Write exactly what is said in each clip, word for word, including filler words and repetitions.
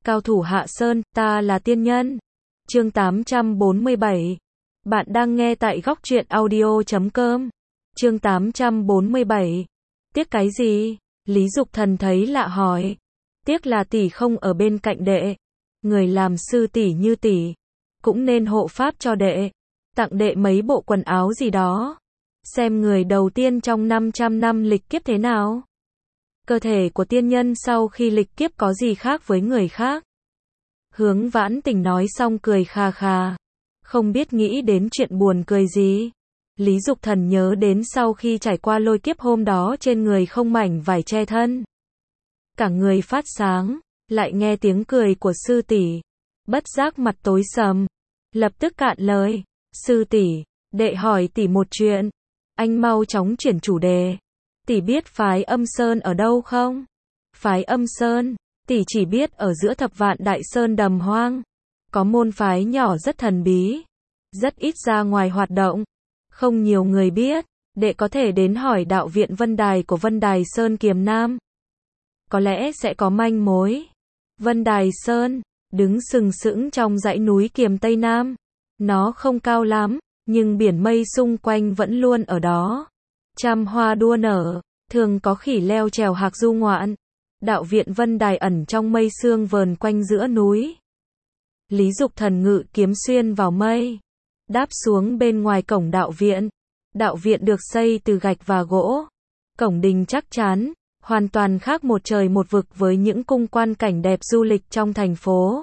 Cao thủ hạ sơn, ta là tiên nhân. Chương tám trăm bốn mươi bảy. Bạn đang nghe tại góc truyện audio chấm com. Chương tám trăm bốn mươi bảy. Tiếc cái gì? Lý Dục Thần thấy lạ hỏi. Tiếc là tỷ không ở bên cạnh đệ. Người làm sư tỷ như tỷ, cũng nên hộ pháp cho đệ. Tặng đệ mấy bộ quần áo gì đó. Xem người đầu tiên trong năm trăm năm lịch kiếp thế nào. Cơ thể của tiên nhân sau khi lịch kiếp có gì khác với người khác? Hướng Vãn Tình nói xong cười kha kha. Không biết nghĩ đến chuyện buồn cười gì. Lý Dục Thần nhớ đến sau khi trải qua lôi kiếp hôm đó trên người không mảnh vải che thân. Cả người phát sáng, lại nghe tiếng cười của sư tỷ. Bất giác mặt tối sầm. Lập tức cạn lời. Sư tỷ, đệ hỏi tỷ một chuyện. Anh mau chóng chuyển chủ đề. Tỷ biết phái Âm Sơn ở đâu không? Phái Âm Sơn, tỷ chỉ biết ở giữa thập vạn đại sơn đầm hoang. Có môn phái nhỏ rất thần bí. Rất ít ra ngoài hoạt động. Không nhiều người biết. Đệ có thể đến hỏi đạo viện Vân Đài của Vân Đài Sơn Kiềm Nam. Có lẽ sẽ có manh mối. Vân Đài Sơn, đứng sừng sững trong dãy núi Kiềm Tây Nam. Nó không cao lắm, nhưng biển mây xung quanh vẫn luôn ở đó. Trăm hoa đua nở, thường có khỉ leo trèo hạc du ngoạn. Đạo viện Vân Đài ẩn trong mây sương vờn quanh giữa núi. Lý Dục Thần ngự kiếm xuyên vào mây, đáp xuống bên ngoài cổng đạo viện. Đạo viện được xây từ gạch và gỗ. Cổng đình chắc chắn, hoàn toàn khác một trời một vực với những cung quan cảnh đẹp du lịch trong thành phố.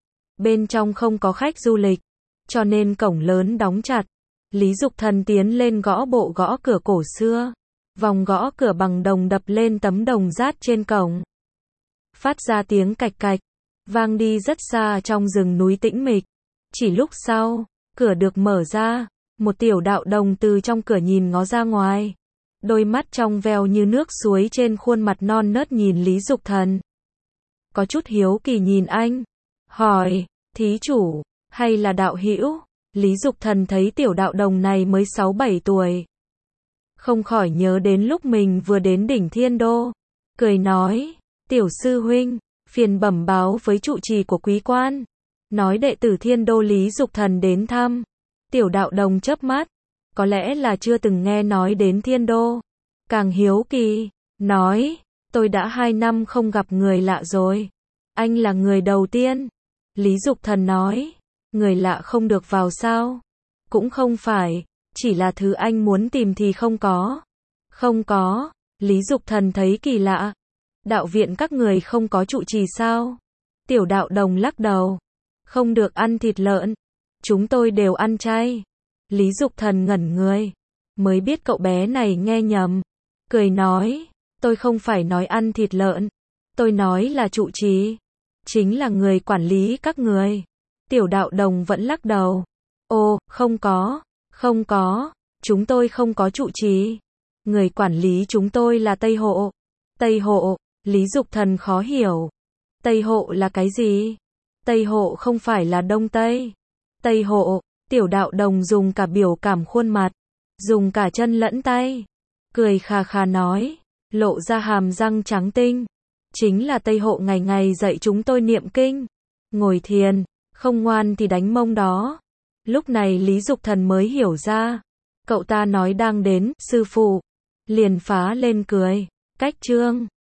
Bên trong không có khách du lịch, cho nên cổng lớn đóng chặt. Lý Dục Thần tiến lên gõ bộ gõ cửa cổ xưa. Vòng gõ cửa bằng đồng đập lên tấm đồng rát trên cổng. Phát ra tiếng cạch cạch, vang đi rất xa trong rừng núi tĩnh mịch. Chỉ lúc sau, cửa được mở ra, một tiểu đạo đồng từ trong cửa nhìn ngó ra ngoài. Đôi mắt trong veo như nước suối trên khuôn mặt non nớt nhìn Lý Dục Thần. Có chút hiếu kỳ nhìn anh, hỏi, thí chủ, hay là đạo hữu? Lý Dục Thần thấy tiểu đạo đồng này mới sáu bảy tuổi. Không khỏi nhớ đến lúc mình vừa đến đỉnh Thiên Đô. Cười nói, tiểu sư huynh, phiền bẩm báo với trụ trì của quý quan. Nói đệ tử Thiên Đô Lý Dục Thần đến thăm. Tiểu đạo đồng chớp mắt. Có lẽ là chưa từng nghe nói đến Thiên Đô. Càng hiếu kỳ, nói, tôi đã hai năm không gặp người lạ rồi. Anh là người đầu tiên. Lý Dục Thần nói, người lạ không được vào sao? Cũng không phải, chỉ là thứ anh muốn tìm thì không có. Không có, Lý Dục Thần thấy kỳ lạ. Đạo viện các người không có trụ trì sao? Tiểu đạo đồng lắc đầu. Không được ăn thịt lợn. Chúng tôi đều ăn chay. Lý Dục Thần ngẩn người. Mới biết cậu bé này nghe nhầm. Cười nói, tôi không phải nói ăn thịt lợn. Tôi nói là trụ trì. Chính là người quản lý các người. Tiểu đạo đồng vẫn lắc đầu. Ồ, không có, không có, chúng tôi không có trụ trì. Người quản lý chúng tôi là Tây Hộ. Tây Hộ, Lý Dục Thần khó hiểu. Tây Hộ là cái gì? Tây Hộ không phải là Đông Tây. Tây Hộ, tiểu đạo đồng dùng cả biểu cảm khuôn mặt, dùng cả chân lẫn tay. Cười khà khà nói, lộ ra hàm răng trắng tinh. Chính là Tây Hộ ngày ngày dạy chúng tôi niệm kinh. Ngồi thiền, không ngoan thì đánh mông đó. Lúc này Lý Dục Thần mới hiểu ra. Cậu ta nói đang đến, sư phụ. Liền phá lên cười. Cách chương.